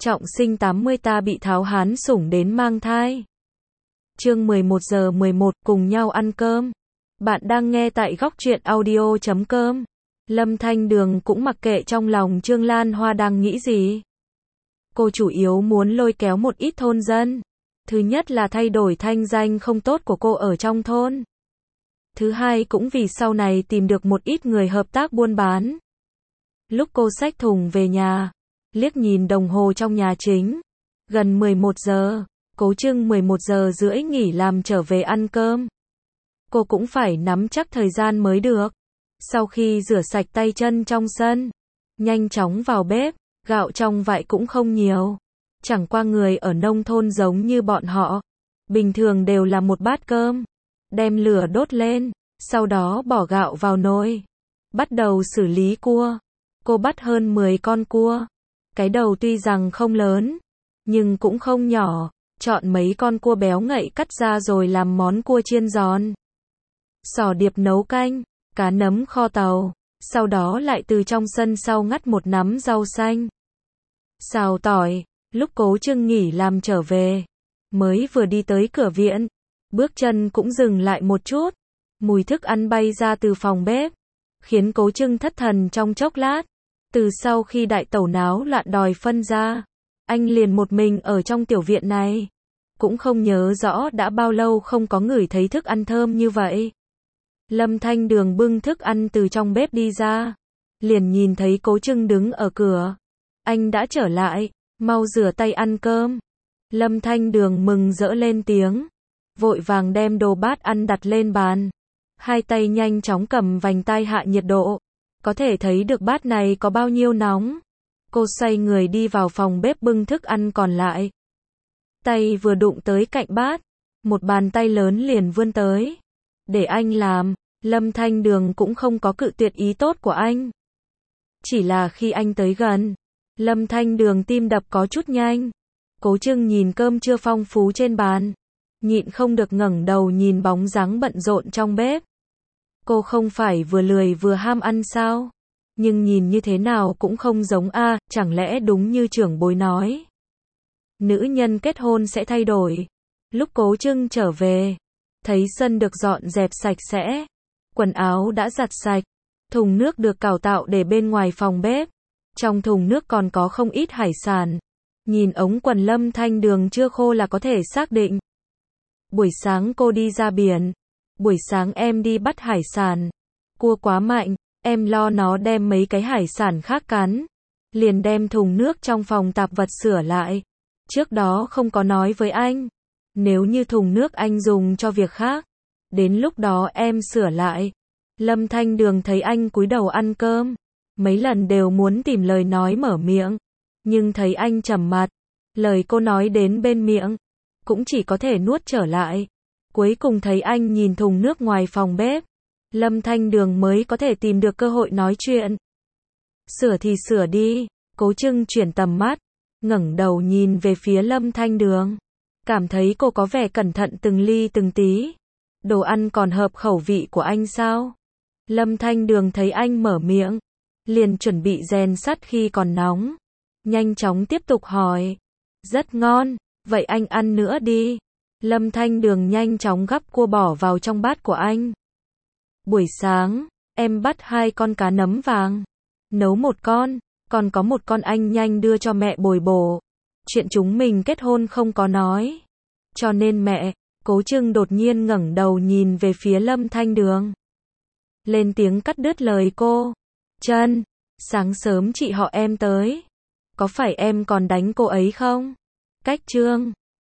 Trọng sinh 80 ta bị Tháo Hán sủng đến mang thai. Chương 11:11 cùng nhau ăn cơm. Bạn đang nghe tại Góc Truyện Audio.com. Lâm Thanh Đường cũng mặc kệ trong lòng Trương Lan Hoa đang nghĩ gì. Cô chủ yếu muốn lôi kéo một ít thôn dân. Thứ nhất là thay đổi thanh danh không tốt của cô ở trong thôn. Thứ hai cũng vì sau này tìm được một ít người hợp tác buôn bán. Lúc cô xách thùng về nhà, liếc nhìn đồng hồ trong nhà chính. Gần 11 giờ, Cố Trưng 11 giờ rưỡi nghỉ làm trở về ăn cơm. Cô cũng phải nắm chắc thời gian mới được. Sau khi rửa sạch tay chân trong sân, nhanh chóng vào bếp, gạo trong vại cũng không nhiều. Chẳng qua người ở nông thôn giống như bọn họ, bình thường đều là một bát cơm, đem lửa đốt lên, sau đó bỏ gạo vào nồi, bắt đầu xử lý cua. Cô bắt hơn 10 con cua. Cái đầu tuy rằng không lớn, nhưng cũng không nhỏ, chọn mấy con cua béo ngậy cắt ra rồi làm món cua chiên giòn. Sò điệp nấu canh, cá nấm kho tàu, sau đó lại từ trong sân sau ngắt một nắm rau xanh. Xào tỏi, lúc Cố Trưng nghỉ làm trở về, mới vừa đi tới cửa viện, bước chân cũng dừng lại một chút, mùi thức ăn bay ra từ phòng bếp, khiến Cố Trưng thất thần trong chốc lát. Từ sau khi đại tẩu náo loạn đòi phân ra, anh liền một mình ở trong tiểu viện này, cũng không nhớ rõ đã bao lâu không có ngửi thấy thức ăn thơm như vậy. Lâm Thanh Đường bưng thức ăn từ trong bếp đi ra, liền nhìn thấy Cố Trưng đứng ở cửa. Anh đã trở lại, mau rửa tay ăn cơm. Lâm Thanh Đường mừng rỡ lên tiếng, vội vàng đem đồ bát ăn đặt lên bàn. Hai tay nhanh chóng cầm vành tai hạ nhiệt độ, có thể thấy được bát này có bao nhiêu nóng. Cô xoay người đi vào phòng bếp bưng thức ăn còn lại. Tay vừa đụng tới cạnh bát, một bàn tay lớn liền vươn tới. Để anh làm. Lâm Thanh Đường cũng không có cự tuyệt ý tốt của anh. Chỉ là khi anh tới gần, Lâm Thanh Đường tim đập có chút nhanh. Cố Trưng nhìn cơm trưa phong phú trên bàn, nhịn không được ngẩng đầu nhìn bóng dáng bận rộn trong bếp. Cô không phải vừa lười vừa ham ăn sao? Nhưng nhìn như thế nào cũng không giống a, chẳng lẽ đúng như trưởng bối nói. Nữ nhân kết hôn sẽ thay đổi. Lúc Cố Trưng trở về, thấy sân được dọn dẹp sạch sẽ, quần áo đã giặt sạch, thùng nước được cào tạo để bên ngoài phòng bếp. Trong thùng nước còn có không ít hải sản. Nhìn ống quần Lâm Thanh Đường chưa khô là có thể xác định. Buổi sáng cô đi ra biển. Buổi sáng em đi bắt hải sản. Cua quá mạnh, em lo nó đem mấy cái hải sản khác cắn. Liền đem thùng nước trong phòng tạp vật sửa lại. Trước đó không có nói với anh. Nếu như thùng nước anh dùng cho việc khác, đến lúc đó em sửa lại. Lâm Thanh Đường thấy anh cúi đầu ăn cơm, mấy lần đều muốn tìm lời nói mở miệng, nhưng thấy anh trầm mặt, lời cô nói đến bên miệng, cũng chỉ có thể nuốt trở lại. Cuối cùng thấy anh nhìn thùng nước ngoài phòng bếp, Lâm Thanh Đường mới có thể tìm được cơ hội nói chuyện. Sửa thì sửa đi. Cố Trưng chuyển tầm mắt, ngẩng đầu nhìn về phía Lâm Thanh Đường, cảm thấy cô có vẻ cẩn thận từng ly từng tí. Đồ ăn còn hợp khẩu vị của anh sao? Lâm Thanh Đường thấy anh mở miệng, liền chuẩn bị rèn sắt khi còn nóng. Nhanh chóng tiếp tục hỏi. Rất ngon, vậy anh ăn nữa đi. Lâm Thanh Đường nhanh chóng gắp cua bỏ vào trong bát của anh. Buổi sáng, em bắt 2 con cá nấm vàng. Nấu 1 con, còn có 1 con anh nhanh đưa cho mẹ bồi bổ. Chuyện chúng mình kết hôn không có nói. Cho nên mẹ. Cố Trưng đột nhiên ngẩng đầu nhìn về phía Lâm Thanh Đường, lên tiếng cắt đứt lời cô. Chân, sáng sớm chị họ em tới. Có phải em còn đánh cô ấy không? Cách Trương,